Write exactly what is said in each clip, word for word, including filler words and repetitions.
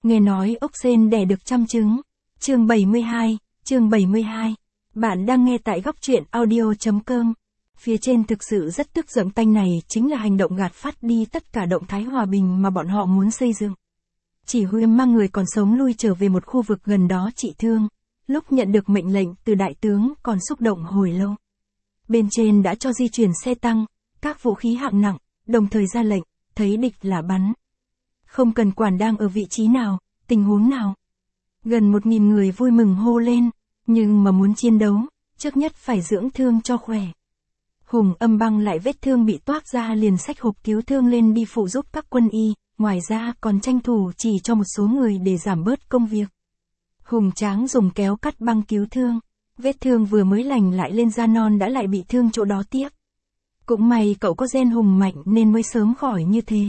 Nghe nói ốc sên đẻ được trăm trứng. Chương bảy mươi hai, chương bảy mươi hai. Bạn đang nghe tại góc truyện audio chấm com. Phía trên thực sự rất tức giận, tanh này chính là hành động gạt phát đi tất cả động thái hòa bình mà bọn họ muốn xây dựng. Chỉ huy mang người còn sống lui trở về một khu vực gần đó trị thương. Lúc nhận được mệnh lệnh từ đại tướng còn xúc động hồi lâu. Bên trên đã cho di chuyển xe tăng, các vũ khí hạng nặng, đồng thời ra lệnh, thấy địch là bắn. Không cần quản đang ở vị trí nào, tình huống nào. Gần một nghìn người vui mừng hô lên, nhưng mà muốn chiến đấu, trước nhất phải dưỡng thương cho khỏe. Hùng Âm băng lại vết thương bị toác ra liền xách hộp cứu thương lên đi phụ giúp các quân y, ngoài ra còn tranh thủ chỉ cho một số người để giảm bớt công việc. Hùng Tráng dùng kéo cắt băng cứu thương, vết thương vừa mới lành lại lên da non đã lại bị thương chỗ đó tiếp. Cũng may cậu có gen hùng mạnh nên mới sớm khỏi như thế.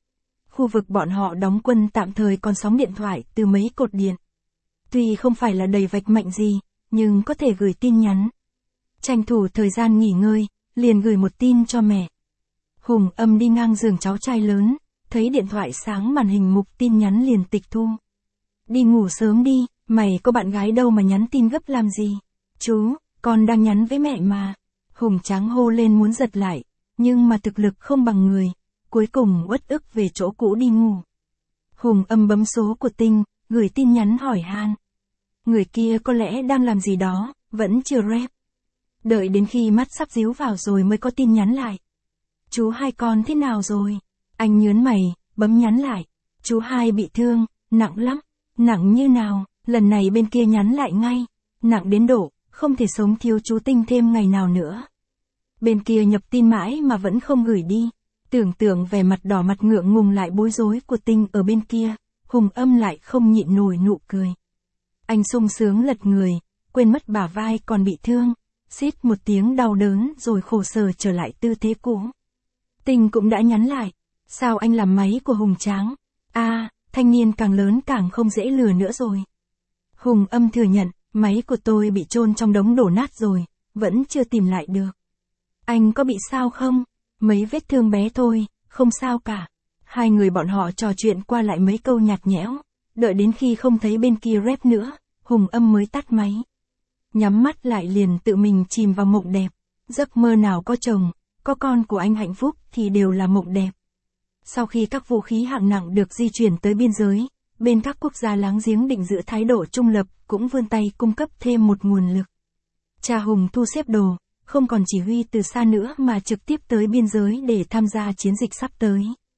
Khu vực bọn họ đóng quân tạm thời còn sóng điện thoại từ mấy cột điện. Tuy không phải là đầy vạch mạnh gì, nhưng có thể gửi tin nhắn. Tranh thủ thời gian nghỉ ngơi, liền gửi một tin cho mẹ. Hùng Âm đi ngang giường cháu trai lớn, thấy điện thoại sáng màn hình mục tin nhắn liền tịch thu. Đi ngủ sớm đi, mày có bạn gái đâu mà nhắn tin gấp làm gì? Chú, con đang nhắn với mẹ mà. Hùng Tráng hô lên muốn giật lại, nhưng mà thực lực không bằng người. Cuối cùng uất ức về chỗ cũ đi ngủ. Hùng Âm bấm số của Tinh, gửi tin nhắn hỏi han. Người kia có lẽ đang làm gì đó, vẫn chưa rep. Đợi đến khi mắt sắp díu vào rồi mới có tin nhắn lại. Chú hai con thế nào rồi? Anh nhớn mày, bấm nhắn lại. Chú hai bị thương, nặng lắm. Nặng như nào? Lần này bên kia nhắn lại ngay. Nặng đến độ, không thể sống thiếu chú Tinh thêm ngày nào nữa. Bên kia nhập tin mãi mà vẫn không gửi đi. Tưởng tượng vẻ mặt đỏ mặt ngượng ngùng lại bối rối của Tinh ở bên kia, Hùng Âm lại không nhịn nổi nụ cười. Anh sung sướng lật người, quên mất bả vai còn bị thương, xít một tiếng đau đớn rồi khổ sở trở lại tư thế cũ. Tinh cũng đã nhắn lại, sao anh làm máy của Hùng Tráng? A, à, thanh niên càng lớn càng không dễ lừa nữa rồi. Hùng Âm thừa nhận, máy của tôi bị chôn trong đống đổ nát rồi, vẫn chưa tìm lại được. Anh có bị sao không? Mấy vết thương bé thôi, không sao cả. Hai người bọn họ trò chuyện qua lại mấy câu nhạt nhẽo, đợi đến khi không thấy bên kia rep nữa, Hùng Âm mới tắt máy. Nhắm mắt lại liền tự mình chìm vào mộng đẹp. Giấc mơ nào có chồng, có con của anh hạnh phúc thì đều là mộng đẹp. Sau khi các vũ khí hạng nặng được di chuyển tới biên giới, bên các quốc gia láng giếng định giữ thái độ trung lập cũng vươn tay cung cấp thêm một nguồn lực. Cha Hùng thu xếp đồ, không còn chỉ huy từ xa nữa mà trực tiếp tới biên giới để tham gia chiến dịch sắp tới.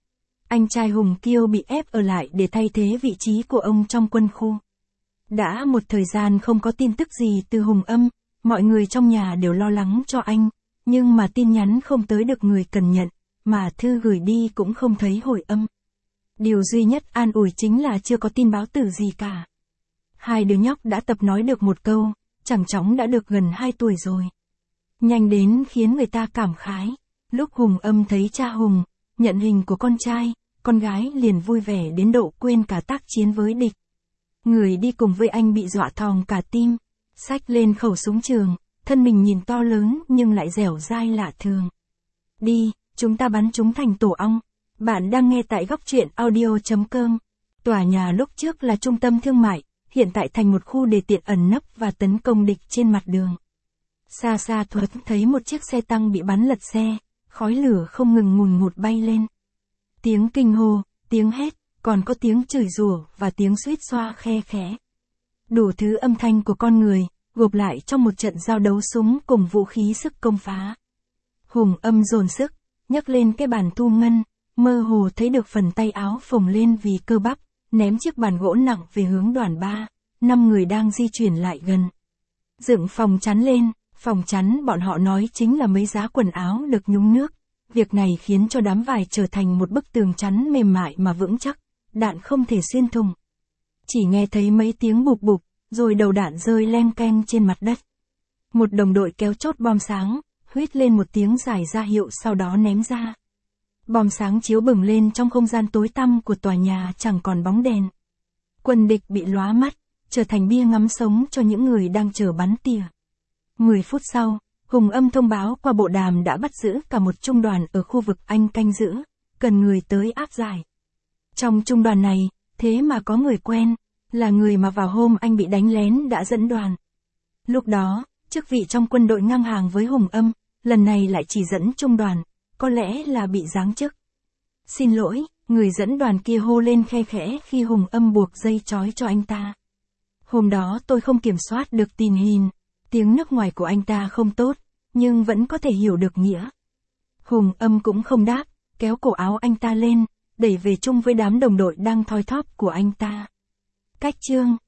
Anh trai Hùng Kiêu bị ép ở lại để thay thế vị trí của ông trong quân khu. Đã một thời gian không có tin tức gì từ Hùng Âm, mọi người trong nhà đều lo lắng cho anh, nhưng mà tin nhắn không tới được người cần nhận, mà thư gửi đi cũng không thấy hồi âm. Điều duy nhất an ủi chính là chưa có tin báo tử gì cả. Hai đứa nhóc đã tập nói được một câu, chẳng chóng đã được gần hai tuổi rồi. Nhanh đến khiến người ta cảm khái. Lúc Hùng Âm thấy cha Hùng, nhận hình của con trai, con gái liền vui vẻ đến độ quên cả tác chiến với địch. Người đi cùng với anh bị dọa thòng cả tim, xách lên khẩu súng trường, thân mình nhìn to lớn nhưng lại dẻo dai lạ thường. Đi, chúng ta bắn chúng thành tổ ong. Bạn đang nghe tại góc truyện audio chấm com. Tòa nhà lúc trước là trung tâm thương mại, hiện tại thành một khu để tiện ẩn nấp và tấn công địch trên mặt đường. Xa xa thoáng thấy một chiếc xe tăng bị bắn lật xe, khói lửa không ngừng ngùn ngụt bay lên. Tiếng kinh hô, tiếng hét, còn có tiếng chửi rủa và tiếng suýt xoa khe khẽ. Đủ thứ âm thanh của con người, gộp lại trong một trận giao đấu súng cùng vũ khí sức công phá. Hùng Âm dồn sức, nhấc lên cái bàn thu ngân, mơ hồ thấy được phần tay áo phồng lên vì cơ bắp, ném chiếc bàn gỗ nặng về hướng đoàn ba, năm người đang di chuyển lại gần. Dựng phòng chắn lên, phòng chắn bọn họ nói chính là mấy giá quần áo được nhúng nước. Việc này khiến cho đám vải trở thành một bức tường chắn mềm mại mà vững chắc, đạn không thể xuyên thủng. Chỉ nghe thấy mấy tiếng bụp bụp, rồi đầu đạn rơi leng keng trên mặt đất. Một đồng đội kéo chốt bom sáng, huýt lên một tiếng giải ra hiệu sau đó ném ra. Bom sáng chiếu bừng lên trong không gian tối tăm của tòa nhà chẳng còn bóng đèn. Quân địch bị lóa mắt, trở thành bia ngắm sống cho những người đang chờ bắn tỉa. Mười phút sau, Hùng Âm thông báo qua bộ đàm đã bắt giữ cả một trung đoàn ở khu vực anh canh giữ, cần người tới áp giải. Trong trung đoàn này, Thế mà có người quen, là người mà vào hôm anh bị đánh lén đã dẫn đoàn. Lúc đó, chức vị trong quân đội ngang hàng với Hùng Âm, lần này lại chỉ dẫn trung đoàn, có lẽ là bị giáng chức. Xin lỗi, người dẫn đoàn kia hô lên khe khẽ khi Hùng Âm buộc dây trói cho anh ta. Hôm đó tôi không kiểm soát được tình hình, tiếng nước ngoài của anh ta không tốt, nhưng vẫn có thể hiểu được nghĩa. Hùng Âm cũng không đáp, kéo cổ áo anh ta lên, đẩy về chung với đám đồng đội đang thoi thóp của anh ta. Cách chương